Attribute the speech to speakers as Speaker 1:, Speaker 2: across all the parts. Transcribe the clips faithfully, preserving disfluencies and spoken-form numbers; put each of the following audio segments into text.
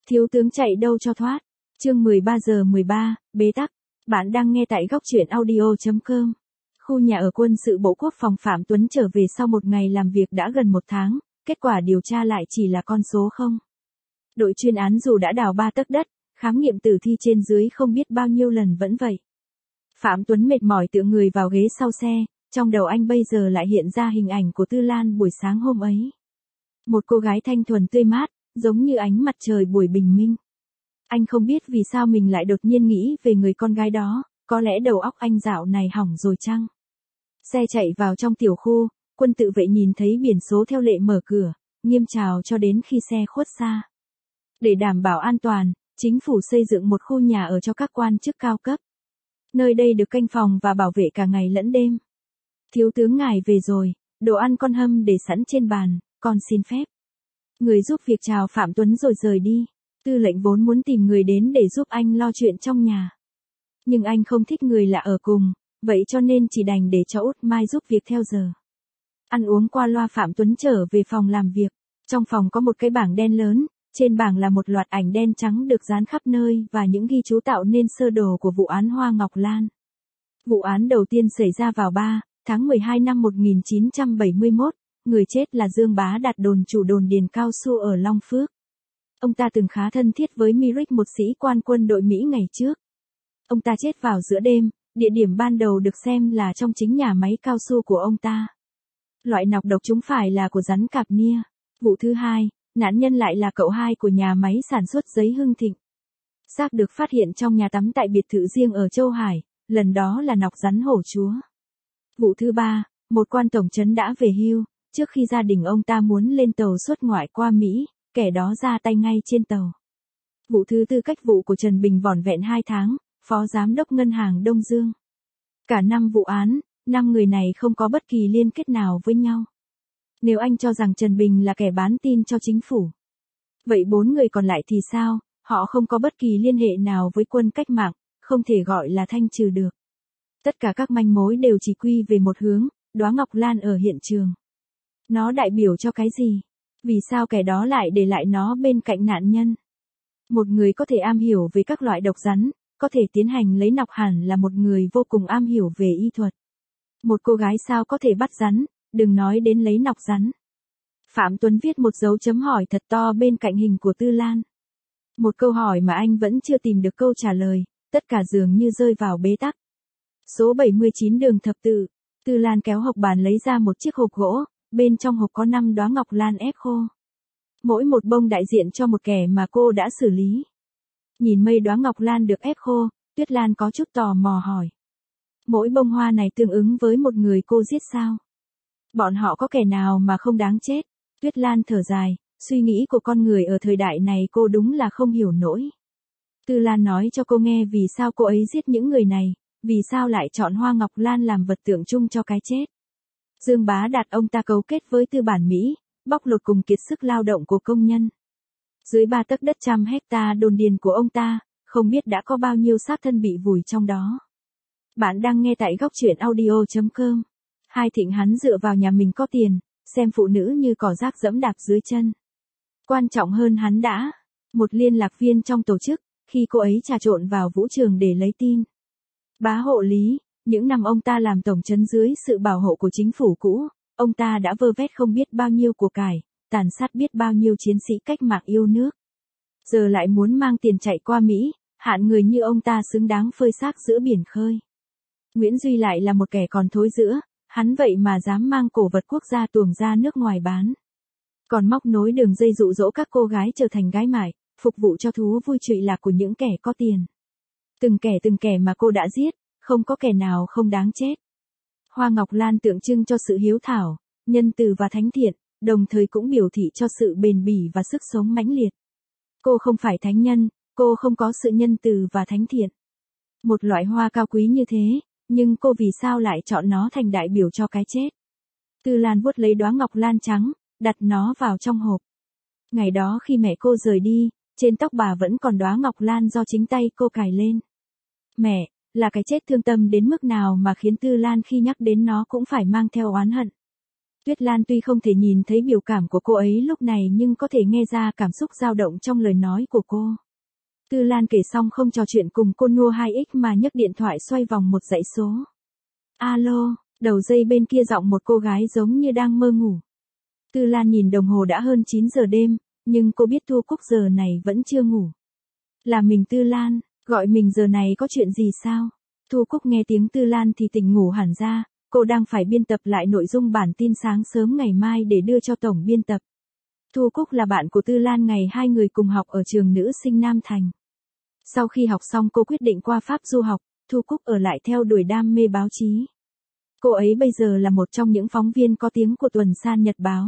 Speaker 1: Thiếu tướng chạy đâu cho thoát. Chương mười ba giờ mười ba, bế tắc. Bạn đang nghe tại góc truyện audio chấm com. Khu nhà ở quân sự Bộ Quốc phòng Phạm Tuấn trở về sau một ngày làm việc đã gần một tháng, kết quả điều tra lại chỉ là con số không. Đội chuyên án dù đã đào ba tấc đất, khám nghiệm tử thi trên dưới không biết bao nhiêu lần vẫn vậy. Phạm Tuấn mệt mỏi tựa người vào ghế sau xe, trong đầu anh bây giờ lại hiện ra hình ảnh của Tư Lan buổi sáng hôm ấy. Một cô gái thanh thuần tươi mát, giống như ánh mặt trời buổi bình minh. Anh không biết vì sao mình lại đột nhiên nghĩ về người con gái đó, có lẽ đầu óc anh dạo này hỏng rồi chăng? Xe chạy vào trong tiểu khu, quân tự vệ nhìn thấy biển số theo lệ mở cửa, nghiêm chào cho đến khi xe khuất xa. Để đảm bảo an toàn, chính phủ xây dựng một khu nhà ở cho các quan chức cao cấp. Nơi đây được canh phòng và bảo vệ cả ngày lẫn đêm. Thiếu tướng ngài về rồi, đồ ăn con hâm để sẵn trên bàn, con xin phép. Người giúp việc chào Phạm Tuấn rồi rời đi. Tư lệnh vốn muốn tìm người đến để giúp anh lo chuyện trong nhà. Nhưng anh không thích người lạ ở cùng, vậy cho nên chỉ đành để cho Út Mai giúp việc theo giờ. Ăn uống qua loa Phạm Tuấn trở về phòng làm việc. Trong phòng có một cái bảng đen lớn, trên bảng là một loạt ảnh đen trắng được dán khắp nơi và những ghi chú tạo nên sơ đồ của vụ án Hoa Ngọc Lan. Vụ án đầu tiên xảy ra vào ba tháng mười hai năm một nghìn chín trăm bảy mươi mốt, người chết là Dương Bá Đạt, đồn chủ đồn điền cao su ở Long Phước. Ông ta từng khá thân thiết với Miric, một sĩ quan quân đội Mỹ ngày trước. Ông ta chết vào giữa đêm, địa điểm ban đầu được xem là trong chính nhà máy cao su của ông ta. Loại nọc độc chúng phải là của rắn cạp nia. Vụ thứ hai, nạn nhân lại là cậu hai của nhà máy sản xuất giấy Hưng Thịnh. Xác được phát hiện trong nhà tắm tại biệt thự riêng ở Châu Hải, lần đó là nọc rắn hổ chúa. Vụ thứ ba, một quan tổng trấn đã về hưu, trước khi gia đình ông ta muốn lên tàu xuất ngoại qua Mỹ, kẻ đó ra tay ngay trên tàu. Vụ thứ tư, cách vụ của Trần Bình vỏn vẹn hai tháng, phó giám đốc ngân hàng Đông Dương. Cả năm vụ án, năm người này không có bất kỳ liên kết nào với nhau. Nếu anh cho rằng Trần Bình là kẻ bán tin cho chính phủ, vậy bốn người còn lại thì sao? Họ không có bất kỳ liên hệ nào với quân cách mạng, không thể gọi là thanh trừ được. Tất cả các manh mối đều chỉ quy về một hướng, Đóa Ngọc Lan ở hiện trường. Nó đại biểu cho cái gì? Vì sao kẻ đó lại để lại nó bên cạnh nạn nhân? Một người có thể am hiểu về các loại độc rắn, có thể tiến hành lấy nọc hẳn là một người vô cùng am hiểu về y thuật. Một cô gái sao có thể bắt rắn, đừng nói đến lấy nọc rắn. Phạm Tuấn viết một dấu chấm hỏi thật to bên cạnh hình của Tư Lan. Một câu hỏi mà anh vẫn chưa tìm được câu trả lời, tất cả dường như rơi vào bế tắc. Số bảy mươi chín đường thập tự, Tư Lan kéo hộc bàn lấy ra một chiếc hộp gỗ, bên trong hộp có năm đóa ngọc lan ép khô. Mỗi một bông đại diện cho một kẻ mà cô đã xử lý. Nhìn mây đóa ngọc lan được ép khô, Tuyết Lan có chút tò mò hỏi. Mỗi bông hoa này tương ứng với một người cô giết sao? Bọn họ có kẻ nào mà không đáng chết? Tuyết Lan thở dài, suy nghĩ của con người ở thời đại này cô đúng là không hiểu nổi. Tư Lan nói cho cô nghe vì sao cô ấy giết những người này, vì sao lại chọn hoa ngọc lan làm vật tượng trưng cho cái chết. Dương Bá Đạt ông ta cấu kết với tư bản Mỹ, bóc lột cùng kiệt sức lao động của công nhân. Dưới ba tấc đất trăm hecta đồn điền của ông ta, không biết đã có bao nhiêu xác thân bị vùi trong đó. Bạn đang nghe tại góc truyện audio chấm com. Hai Thịnh hắn dựa vào nhà mình có tiền, xem phụ nữ như cỏ rác dẫm đạp dưới chân. Quan trọng hơn hắn đã, một liên lạc viên trong tổ chức, khi cô ấy trà trộn vào vũ trường để lấy tin. Bá Hộ Lý, những năm ông ta làm tổng trấn dưới sự bảo hộ của chính phủ cũ, ông ta đã vơ vét không biết bao nhiêu của cải, tàn sát biết bao nhiêu chiến sĩ cách mạng yêu nước. Giờ lại muốn mang tiền chạy qua Mỹ, hạn người như ông ta xứng đáng phơi xác giữa biển khơi. Nguyễn Duy lại là một kẻ còn thối giữa, hắn vậy mà dám mang cổ vật quốc gia tuồng ra nước ngoài bán. Còn móc nối đường dây dụ dỗ các cô gái trở thành gái mại, phục vụ cho thú vui trụy lạc của những kẻ có tiền. Từng kẻ từng kẻ mà cô đã giết, không có kẻ nào không đáng chết. Hoa ngọc lan tượng trưng cho sự hiếu thảo, nhân từ và thánh thiện, đồng thời cũng biểu thị cho sự bền bỉ và sức sống mãnh liệt. Cô không phải thánh nhân, cô không có sự nhân từ và thánh thiện. Một loại hoa cao quý như thế, nhưng cô vì sao lại chọn nó thành đại biểu cho cái chết? Tư Lan vuốt lấy đóa ngọc lan trắng, đặt nó vào trong hộp. Ngày đó khi mẹ cô rời đi, trên tóc bà vẫn còn đóa ngọc lan do chính tay cô cài lên. Mẹ, là cái chết thương tâm đến mức nào mà khiến Tư Lan khi nhắc đến nó cũng phải mang theo oán hận. Tuyết Lan tuy không thể nhìn thấy biểu cảm của cô ấy lúc này nhưng có thể nghe ra cảm xúc dao động trong lời nói của cô. Tư Lan kể xong không trò chuyện cùng cô Nua hai x mà nhấc điện thoại xoay vòng một dãy số. Alo, đầu dây bên kia giọng một cô gái giống như đang mơ ngủ. Tư Lan nhìn đồng hồ đã hơn chín giờ đêm, nhưng cô biết Thu Cúc giờ này vẫn chưa ngủ. Là mình Tư Lan, gọi mình giờ này có chuyện gì sao? Thu Cúc nghe tiếng Tư Lan thì tỉnh ngủ hẳn ra, cô đang phải biên tập lại nội dung bản tin sáng sớm ngày mai để đưa cho tổng biên tập. Thu Cúc là bạn của Tư Lan ngày hai người cùng học ở trường nữ sinh Nam Thành. Sau khi học xong cô quyết định qua Pháp du học, Thu Cúc ở lại theo đuổi đam mê báo chí. Cô ấy bây giờ là một trong những phóng viên có tiếng của tuần san Nhật báo.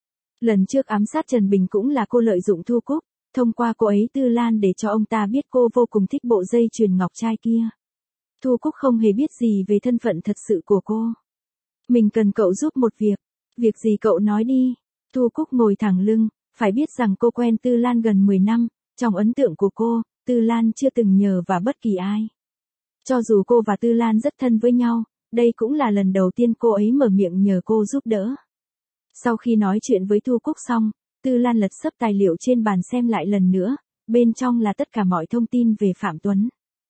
Speaker 1: Lần trước ám sát Trần Bình cũng là cô lợi dụng Thu Cúc, thông qua cô ấy Tư Lan để cho ông ta biết cô vô cùng thích bộ dây chuyền ngọc trai kia. Thu Cúc không hề biết gì về thân phận thật sự của cô. Mình cần cậu giúp một việc. Việc gì cậu nói đi. Thu Cúc ngồi thẳng lưng, phải biết rằng cô quen Tư Lan gần mười năm, trong ấn tượng của cô, Tư Lan chưa từng nhờ vào bất kỳ ai. Cho dù cô và Tư Lan rất thân với nhau, đây cũng là lần đầu tiên cô ấy mở miệng nhờ cô giúp đỡ. Sau khi nói chuyện với Thu Cúc xong, Tư Lan lật xấp tài liệu trên bàn xem lại lần nữa, bên trong là tất cả mọi thông tin về Phạm Tuấn.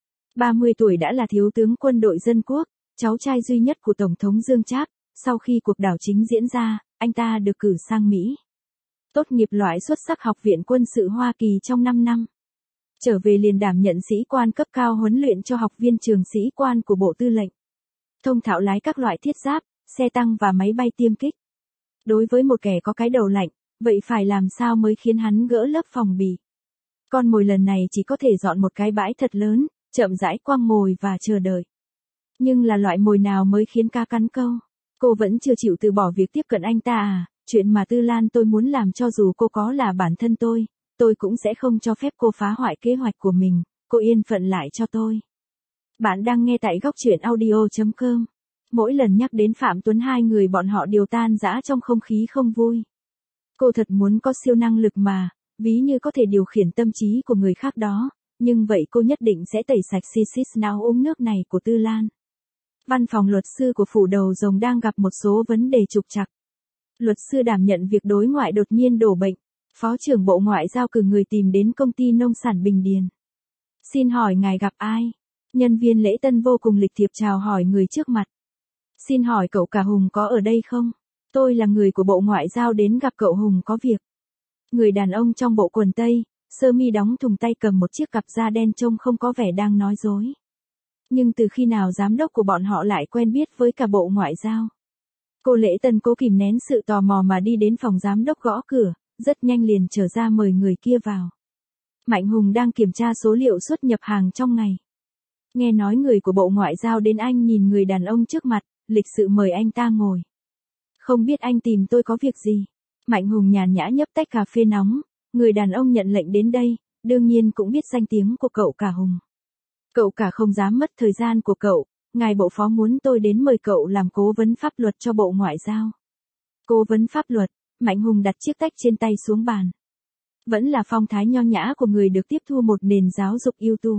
Speaker 1: ba mươi tuổi đã là thiếu tướng quân đội dân quốc, cháu trai duy nhất của Tổng thống Dương Trác, sau khi cuộc đảo chính diễn ra, anh ta được cử sang Mỹ. Tốt nghiệp loại xuất sắc Học viện Quân sự Hoa Kỳ trong năm năm. Trở về liền đảm nhận sĩ quan cấp cao huấn luyện cho học viên trường sĩ quan của Bộ Tư lệnh. Thông thạo lái các loại thiết giáp, xe tăng và máy bay tiêm kích. Đối với một kẻ có cái đầu lạnh, vậy phải làm sao mới khiến hắn gỡ lớp phòng bì? Con mồi lần này chỉ có thể dọn một cái bãi thật lớn, chậm rãi quăng mồi và chờ đợi. Nhưng là loại mồi nào mới khiến cá cắn câu? Cô vẫn chưa chịu từ bỏ việc tiếp cận anh ta à? Chuyện mà Tư Lan tôi muốn làm cho dù cô có là bản thân tôi, tôi cũng sẽ không cho phép cô phá hoại kế hoạch của mình, cô yên phận lại cho tôi. Bạn đang nghe tại góc truyện audio chấm com. Mỗi lần nhắc đến Phạm Tuấn hai người bọn họ đều tan rã trong không khí không vui. Cô thật muốn có siêu năng lực mà, ví như có thể điều khiển tâm trí của người khác đó, nhưng vậy cô nhất định sẽ tẩy sạch xi xít não uống nước này của Tư Lan. Văn phòng luật sư của phủ đầu rồng đang gặp một số vấn đề trục trặc. Luật sư đảm nhận việc đối ngoại đột nhiên đổ bệnh. Phó trưởng Bộ Ngoại giao cử người tìm đến công ty nông sản Bình Điền. Xin hỏi ngài gặp ai? Nhân viên lễ tân vô cùng lịch thiệp chào hỏi người trước mặt. Xin hỏi cậu cả Hùng có ở đây không? Tôi là người của Bộ Ngoại giao đến gặp cậu Hùng có việc. Người đàn ông trong bộ quần tây, sơ mi đóng thùng tay cầm một chiếc cặp da đen trông không có vẻ đang nói dối. Nhưng từ khi nào giám đốc của bọn họ lại quen biết với cả Bộ Ngoại giao? Cô lễ tân cố kìm nén sự tò mò mà đi đến phòng giám đốc gõ cửa, rất nhanh liền trở ra mời người kia vào. Mạnh Hùng đang kiểm tra số liệu xuất nhập hàng trong ngày. Nghe nói người của Bộ Ngoại giao đến, anh nhìn người đàn ông trước mặt, lịch sự mời anh ta ngồi. Không biết anh tìm tôi có việc gì? Mạnh Hùng nhàn nhã nhấp tách cà phê nóng, người đàn ông nhận lệnh đến đây, đương nhiên cũng biết danh tiếng của cậu cả Hùng. Cậu cả không dám mất thời gian của cậu, ngài bộ phó muốn tôi đến mời cậu làm cố vấn pháp luật cho Bộ Ngoại giao. Cố vấn pháp luật, Mạnh Hùng đặt chiếc tách trên tay xuống bàn. Vẫn là phong thái nho nhã của người được tiếp thu một nền giáo dục ưu tú.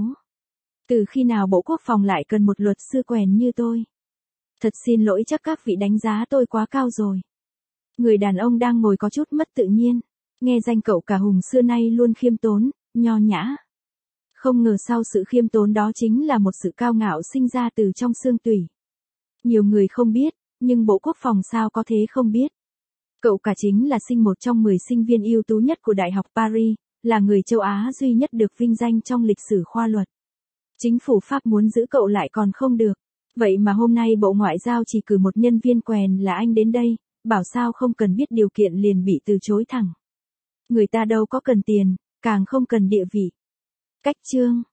Speaker 1: Từ khi nào Bộ Quốc phòng lại cần một luật sư quèn như tôi? Thật xin lỗi, chắc các vị đánh giá tôi quá cao rồi. Người đàn ông đang ngồi có chút mất tự nhiên. Nghe danh cậu cả Hùng xưa nay luôn khiêm tốn, nho nhã. Không ngờ sau sự khiêm tốn đó chính là một sự cao ngạo sinh ra từ trong xương tủy. Nhiều người không biết, nhưng Bộ Quốc phòng sao có thế không biết. Cậu cả chính là sinh một trong mười sinh viên ưu tú nhất của Đại học Paris, là người châu Á duy nhất được vinh danh trong lịch sử khoa luật. Chính phủ Pháp muốn giữ cậu lại còn không được. Vậy mà hôm nay Bộ Ngoại giao chỉ cử một nhân viên quèn là anh đến đây, bảo sao không cần biết điều kiện liền bị từ chối thẳng. Người ta đâu có cần tiền, càng không cần địa vị. Cách chương